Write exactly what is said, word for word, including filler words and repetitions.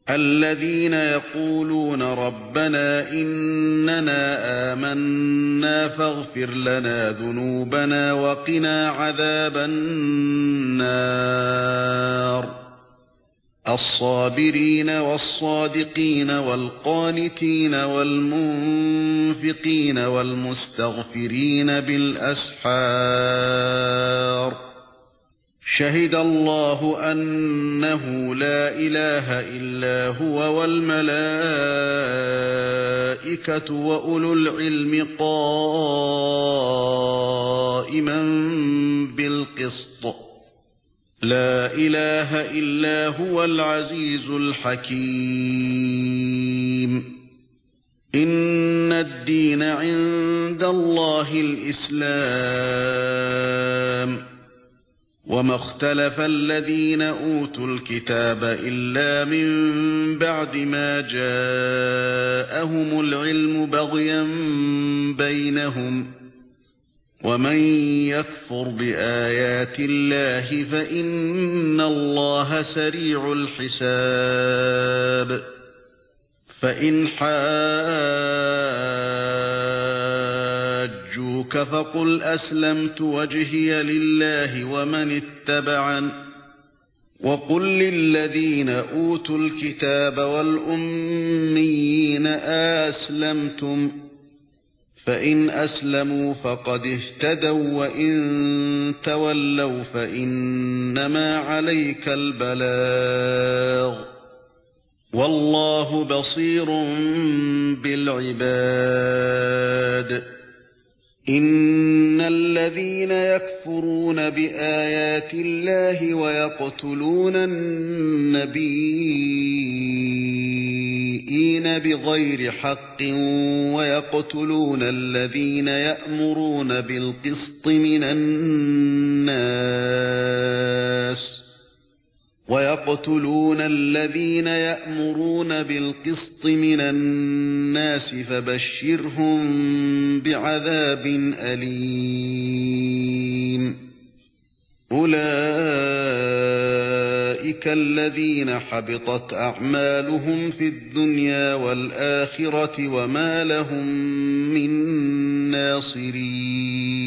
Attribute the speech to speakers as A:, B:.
A: الذين يقولون ربنا إننا آمنا فاغفر لنا ذنوبنا وقنا عذاب النار الصابرين والصادقين والقانتين والمنفقين والمستغفرين بالأسحار شهد الله أنه لا إله إلا هو والملائكة وأولو العلم قائما بالقسط لا إله إلا هو العزيز الحكيم إن الدين عند الله الإسلام وما اختلف الذين أوتوا الكتاب إلا من بعد ما جاءهم العلم بغيا بينهم ومن يكفر بآيات الله فإن الله سريع الحساب فإن حاجوك فقل أسلمت وجهي لله ومن اتبعن وقل للذين أوتوا الكتاب والأميين أسلمتم فإن أسلموا فقد اهتدوا وإن تولوا فإنما عليك البلاغ والله بصير بالعباد إن الذين يكفرون بآيات الله ويقتلون النبيين بغير حق ويقتلون الذين يأمرون بالقسط من الناس ويقتلون الذين يأمرون بالقسط من الناس فبشرهم بعذاب أليم أولئك الذين حبطت أعمالهم في الدنيا والآخرة وما لهم من ناصرين